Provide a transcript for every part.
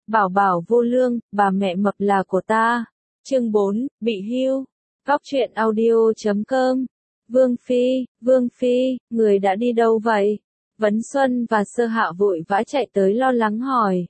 Bảo bảo vô lương, bà mẹ mập là của ta. Chương 4, bị hưu. Góc truyện audio.com. Vương Phi, người đã đi đâu vậy? Vấn Xuân và Sơ Hạ vội vã chạy tới lo lắng hỏi.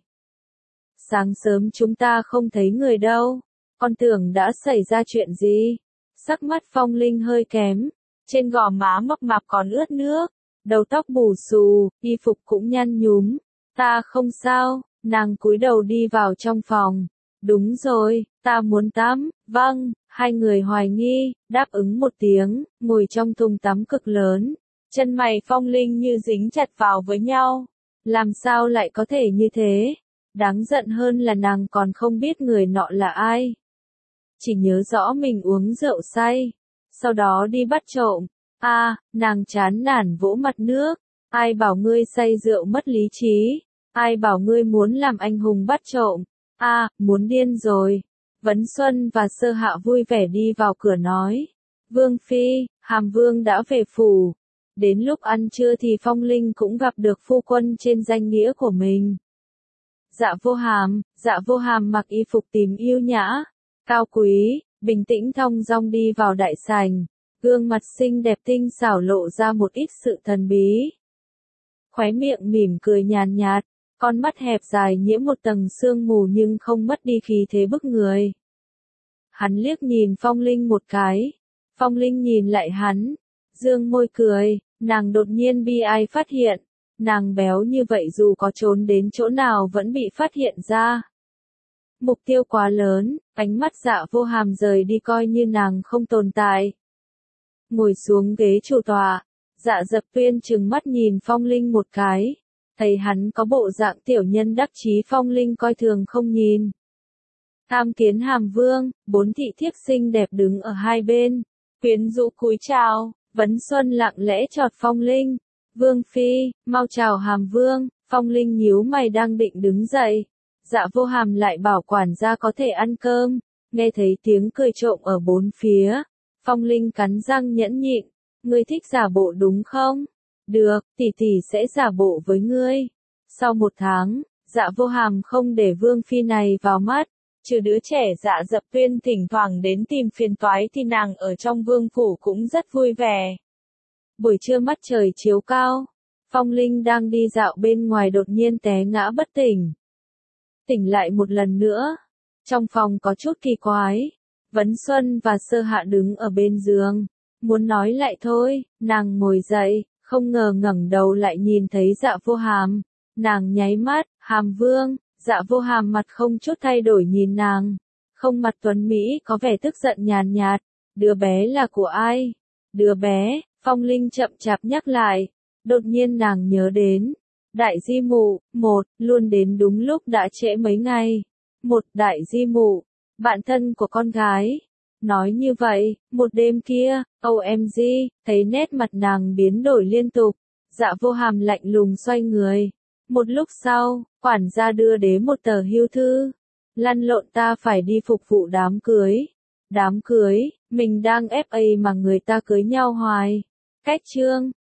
Sáng sớm chúng ta không thấy người đâu, con tưởng đã xảy ra chuyện gì? Sắc mắt Phong Linh hơi kém, trên gò má mập mạp còn ướt nước, đầu tóc bù xù, y phục cũng nhăn nhúm. Ta không sao, nàng cúi đầu đi vào trong phòng. Đúng rồi, ta muốn tắm. Vâng, hai người hoài nghi, đáp ứng một tiếng, ngồi trong thùng tắm cực lớn. Chân mày Phong Linh như dính chặt vào với nhau. Làm sao lại có thể như thế? Đáng giận hơn là nàng còn không biết người nọ là ai. Chỉ nhớ rõ mình uống rượu say, sau đó đi bắt trộm. Nàng chán nản vỗ mặt nước. Ai bảo ngươi say rượu mất lý trí? Ai bảo ngươi muốn làm anh hùng bắt trộm? Muốn điên rồi. Vấn Xuân và Sơ Hạ vui vẻ đi vào cửa nói. Vương Phi, Hàm Vương đã về phủ. Đến lúc ăn trưa thì Phong Linh cũng gặp được phu quân trên danh nghĩa của mình. Dạ vô hàm mặc y phục tím yêu nhã, cao quý, bình tĩnh thong dong đi vào đại sảnh. Gương mặt xinh đẹp tinh xảo lộ ra một ít sự thần bí. Khóe miệng mỉm cười nhàn nhạt, con mắt hẹp dài nhiễm một tầng sương mù nhưng không mất đi khí thế bức người. Hắn liếc nhìn Phong Linh một cái. Phong Linh nhìn lại hắn, dương môi cười, nàng đột nhiên bi ai phát hiện. Nàng béo như vậy dù có trốn đến chỗ nào vẫn bị phát hiện ra. Mục tiêu quá lớn, ánh mắt Dạ Vô Hàm rời đi coi như nàng không tồn tại. Ngồi xuống ghế chủ tọa, Dạ Dập Tuyên trừng mắt nhìn Phong Linh một cái. Thấy hắn có bộ dạng tiểu nhân đắc chí, Phong Linh coi thường không nhìn. Tham kiến Hàm Vương, 4 thị thiếp xinh đẹp đứng ở hai bên, quyến rũ cúi chào. Vấn Xuân lặng lẽ chọt Phong Linh. Vương Phi, mau chào Hàm Vương. Phong Linh nhíu mày đang định đứng dậy. Dạ Vô Hàm lại bảo quản gia có thể ăn cơm. Nghe thấy tiếng cười trộm ở bốn phía, Phong Linh cắn răng nhẫn nhịn. Ngươi thích giả bộ đúng không? Được, tỷ tỷ sẽ giả bộ với ngươi. Sau 1 tháng, Dạ Vô Hàm không để Vương Phi này vào mắt. Trừ đứa trẻ Dạ Dập Tuyên thỉnh thoảng đến tìm phiền toái thì nàng ở trong vương phủ cũng rất vui vẻ. Buổi trưa mắt trời chiếu cao, Phong Linh đang đi dạo bên ngoài đột nhiên té ngã bất tỉnh. Tỉnh lại một lần nữa, trong phòng có chút kỳ quái. Vấn Xuân và Sơ Hạ đứng ở bên giường, muốn nói lại thôi, nàng ngồi dậy, không ngờ ngẩng đầu lại nhìn thấy Dạ Vô Hàm. Nàng nháy mắt, Hàm Vương. Dạ Vô Hàm mặt không chút thay đổi nhìn nàng, không mặt tuấn Mỹ có vẻ tức giận nhàn nhạt. Đứa bé là của ai? Đứa bé, Phong Linh chậm chạp nhắc lại. Đột nhiên nàng nhớ đến Đại Di Mụ, luôn đến đúng lúc đã trễ mấy ngày. Đại Di Mụ, bạn thân của con gái. Nói như vậy, một đêm kia, OMG, thấy nét mặt nàng biến đổi liên tục. Dạ Vô Hàm lạnh lùng xoay người. Một lúc sau, quản gia đưa đến một tờ hưu thư. Lăn lộn ta phải đi phục vụ đám cưới. Đám cưới, mình đang FA mà người ta cưới nhau hoài. Cách chương.